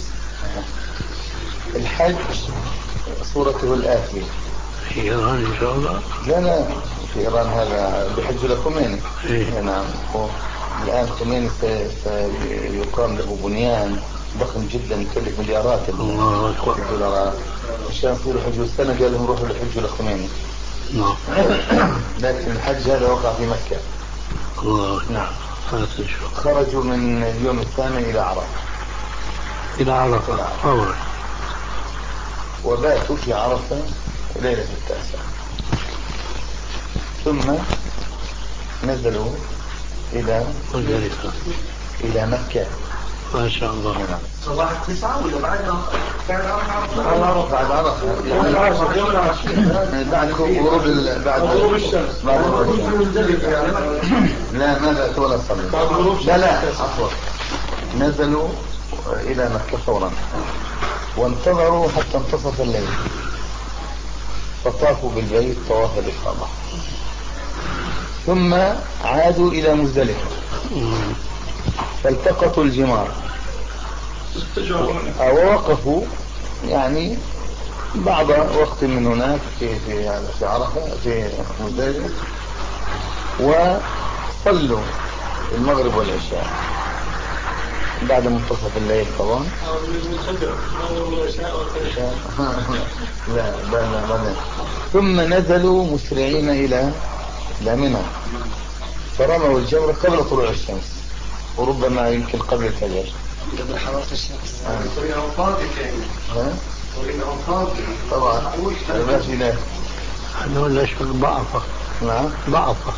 الحج صورته الآتية في إيران إن شاء الله. لا لا في إيران هذا بحج لخميني. إيه. نعم. الآن خميني سيقام له بنيان ضخم جدا يكلف مليارات الدولارات عشان يصيروا يحجوا. السنة قال لهم روحوا لحجوا لخميني. نعم. لكن الحج هذا وقع في مكة. الله. نعم. شو. خرجوا من اليوم الثامن إلى عرفة. إلى عرفة فورا. وباتوا في عرفة ليلة التاسعة، ثم نزلوا إلى مزدلفة إلى مكة. ما شاء الله. صباح التسعة ولا بعدها؟ بعد عرفة. بعد عرفة. يوم العاشر. يوم العاشر. بعد غروب بعد غروب الشمس. بعد غروب الشمس. لا ما بأت ولا صلوا. بعد غروب. لا لا عفوا. نزلوا إلى مكة فورا وانتظروا حتى انتصف الليل، فطافوا بالبيت طواف الإفاضة، ثم عادوا إلى مزدلفة فالتقطوا الجمار ووقفوا يعني بعض وقت من هناك في في في عرفة في مزدلفة، وصلوا المغرب والعشاء بعد منتصف الليل طبعا. لا لا لا. ثم نزلوا مسرعين إلى إلى منى فرموا الجمرة قبل طلوع الشمس وربما يمكن قبل الفجر. قبل حرارة الشمس. طبعا ما في لا. هذول ليش ضعفة. نعم ضعفة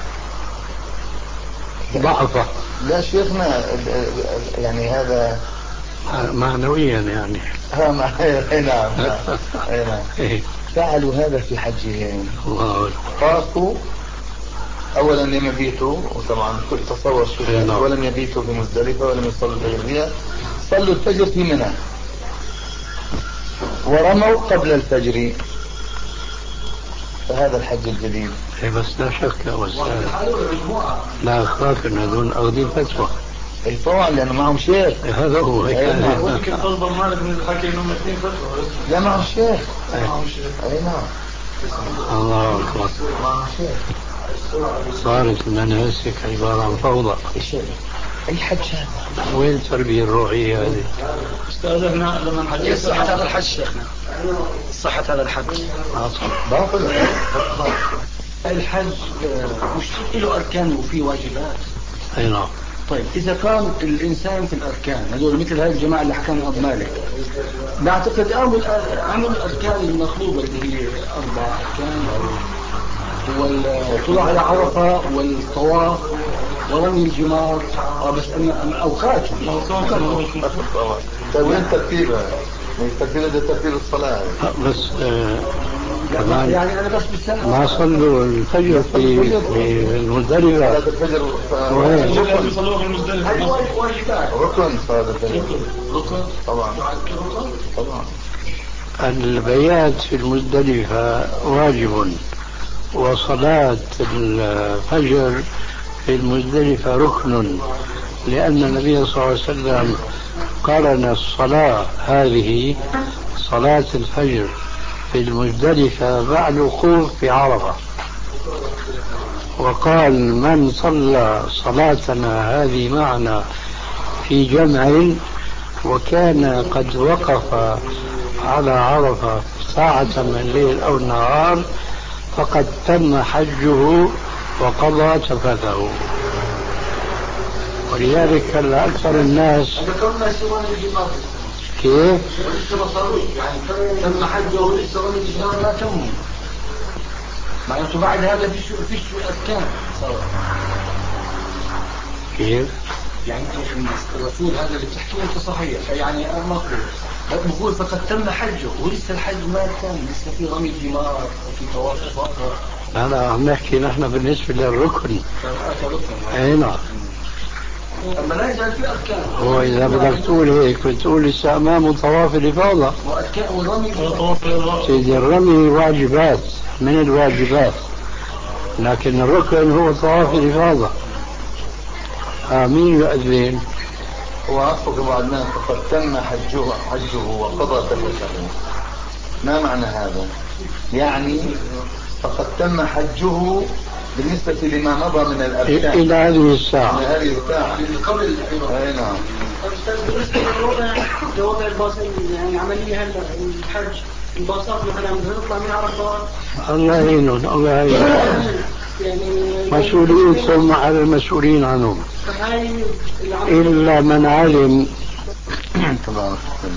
ضعفة. لا شيخنا يعني هذا معنويا يعني. ها مع... نعم نعم. فعلوا هذا في حجهم. طافوا اولا لم يبيتوا، وطبعا كل تصور شيء، ولم يبيتوا في مزدلفة ولم يصلوا الفجر فيها، صلوا الفجر في منى ورموا قبل الفجر. فهذا الحج الجديد. اي بس لا شك يا أستاذ، لا أخاف أن هذول أخذين فتوى. اي طبعا لأنه معهم شيخ. هذا هو. ممكن تصبر مالك من الحكي انهم اثنين فتوى. لا معهم شيخ. معهم شيخ. اي نعم. الله أكبر. معهم شيخ. صارت المناسك عبارة عن فوضى. اي حج هذا؟ وين التربية الروحية هذه؟ استاذ احنا لما نحكي صحة هذا الحج شيخنا، صحة هذا الحج باطل. الحج مش له أركان وفيه واجبات. أي نعم. طيب إذا كان الإنسان في الأركان هذول مثل هاي الجماعة اللي حكانا أبو مالك، بعتقد عمل عمل الأركان المطلوبة اللي هي أربع أركان، والطلوع على عرفة والطواف ورمي الجمار، بس أن أوقات طيب وين ترتيبها؟ الترتيب ده ترتيب الصلاة بس آه كمان يعني أنا بس ما صلوا الفجر في في المزدلفة. الفجر يصلوها في المزدلفة. ركن صلاة الفجر. ركن طبعا طبعا. البيات في المزدلفة واجب، وصلاة الفجر في المزدلفة ركن، لأن النبي صلى الله عليه وسلم قارن الصلاة هذه صلاة الفجر في المزدلفة بعد الوقوف في عرفة، وقال من صلى صلاتنا هذه معنا في جمع وكان قد وقف على عرفة ساعة من الليل أو النهار فقد تم حجه وقضى تفته. ولذلك أكثر الناس كيف؟ ولسه ما صاروش يعني تم حجه ولسه رمي الجمار ما تم. معناته بعد هذا فيش فيش أركان صار. كيف؟ يعني الرسول هذا اللي بتحكيه أنت صحيح يعني أنا ما أقول بقول فقد تم حجه ولسه الحج ما تم لسه في رمي الجمار وفي طواف الفاضل. أنا عم نحكي نحن بالنسبة للركن. أي نعم. أما لا يزال في أركان. هو إذا بدك تقول هيك بتقول لسه أمامه طواف الإفاضة. وأركان والرمي. سيدي الرمي واجبات من الواجبات، لكن الركن هو طواف الإفاضة. آمين يؤذن. وأصدق بعض الناس فقد تم حجه حجه وقضى تفسره. ما معنى هذا؟ يعني فقد تم حجه بالنسبة لما مضى من الأركان إلى هذه الساعة. إلى هذه الساعة قبل. أي نعم. بالنسبة للوضع لوضع الباصين يعني عملية هلا الحج الباصات مثلا بتطلع من عرفات. الله يعينهم الله يعينهم. يعني مسؤولين ثم على المسؤولين عنهم. إلا من علم. طبعا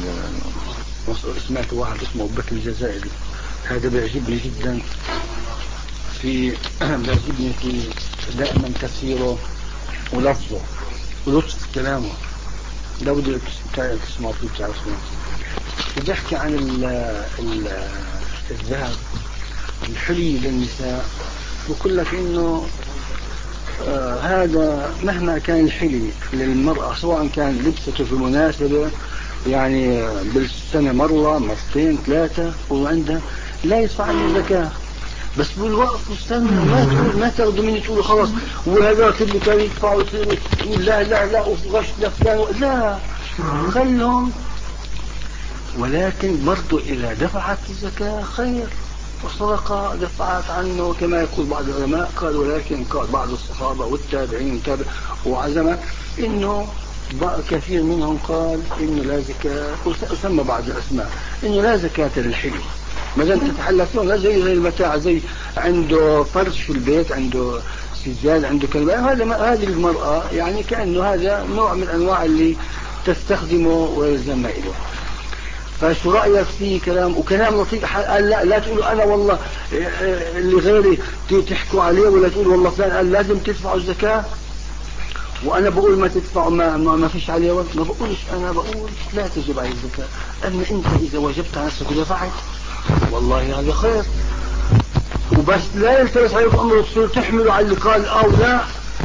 سمعت واحد اسمه أبو بكر الجزائري، هذا بيعجبني جدا في بيعجبني في دائما تفسيره ولفظه ولطف كلامه. لو بدك تسمعوا فيه تعرفون. بيحكي عن ال ال الذهب الحلي للنساء، ويقول لك انه آه هذا مهما كان الحلي للمرأة سواء كان لبسته في مناسبة يعني بالسنة مرة مرتين ثلاثة وعندها لا يدفع عنه زكاة. بس بالوقف استنى ما تقول ما تاخذوا مني تقولوا خلاص وهذاك اللي كان يدفع تقول لا لا لا وغش لفلان لا خلهم. ولكن برضو إذا دفعت الزكاة خير والصدقة دفعت عنه كما يقول بعض العلماء قال. ولكن قال بعض الصحابة والتابعين وعزمة إنه كثير منهم قال إنه لا زكاة وسمى بعض الأسماء إنه لا زكاة للحلي ما دام تتحلى فيهم. لا زي زي المتاع زي عنده فرش في البيت عنده سجاد عنده كلمة هذا هذه المرأة يعني كأنه هذا نوع من أنواع اللي تستخدمه ويلزم إله. فشو رأيك فيه كلام وكلام لطيف؟ قال لا لا تقولوا أنا والله اللي غيري تحكوا عليه ولا تقولوا والله فلان قال لازم تدفعوا الزكاة وأنا بقول ما تدفعوا ما, ما, ما فيش عليه وقت. ما بقولش أنا بقول لا تجب عليه الزكاة. أما أنت إذا وجبت على نفسك ودفعت والله هذا خير وبس لا يلتبس عليكم أمر تصير تحملوا على اللي قال أو لا.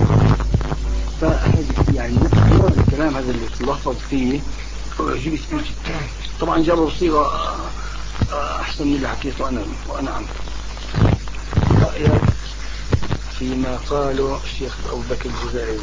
فهذا يعني نوع الكلام هذا اللي تلفظ فيه ويعجبني فيه جدا. طبعا جرب صيغة أحسن من اللي حكيته أنا وأنا عنه. رأيك فيما قاله الشيخ أبو بكر الجزائري؟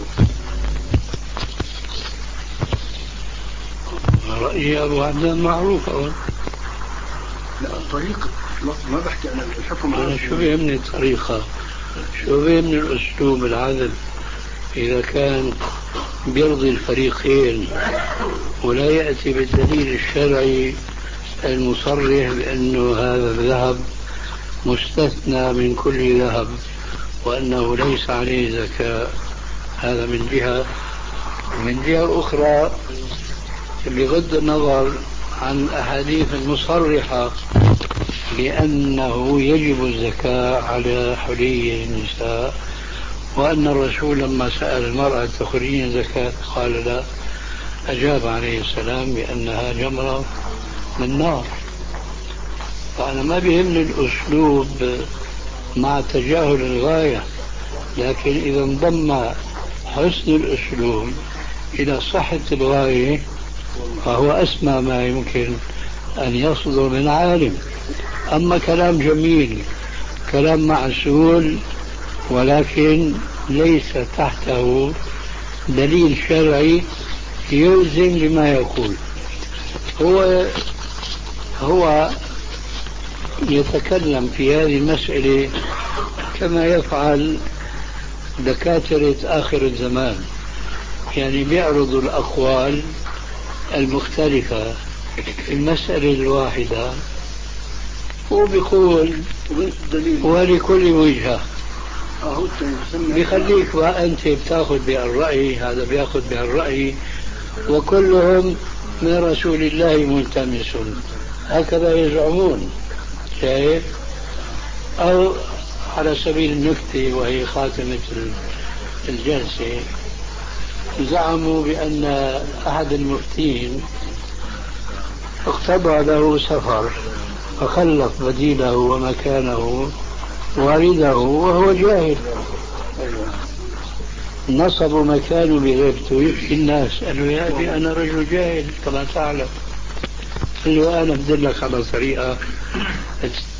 رأيي أبو عبدان معروف أول. لا طريقة ما بحكي أنا الحكم. أنا شو بيهمني الطريقة شو بيهمني الأسلوب العدل إذا كان بيرضي الفريقين ولا يأتي بالدليل الشرعي المصرح بأنه هذا الذهب مستثنى من كل ذهب وأنه ليس عليه زكاة. هذا من جهة. من جهة أخرى بغض النظر عن الأحاديث المصرحة بأنه يجب الزكاة على حلي النساء وأن الرسول لما سأل المرأة تخرجين زكاة قال لا أجاب عليه السلام بأنها جمرة من نار. فأنا ما بيهمني الأسلوب مع تجاهل الغاية، لكن إذا انضم حسن الأسلوب إلى صحة الغاية فهو أسمى ما يمكن أن يصدر من عالم. أما كلام جميل كلام معسول ولكن ليس تحته دليل شرعي يلزم بما يقول هو هو يتكلم في هذه المسألة كما يفعل دكاترة آخر الزمان، يعني بيعرضوا الأقوال المختلفة في المسألة الواحدة وبيقول ولكل وجهة بيخليك بقى أنت بتاخذ بهالرأي هذا بياخذ بهالرأي وكلهم من رسول الله ملتمس، هكذا يزعمون. شايف؟ أو على سبيل النكتة وهي خاتمة الجلسة، زعموا بأن أحد المفتين اقتضى له سفر فخلف بديله ومكانه والده وهو جاهل، نصبوا مكانه بغيبته يبكي الناس. قالوا يا أبي أنا رجل جاهل كما تعلم. قال له أنا بدلك على طريقة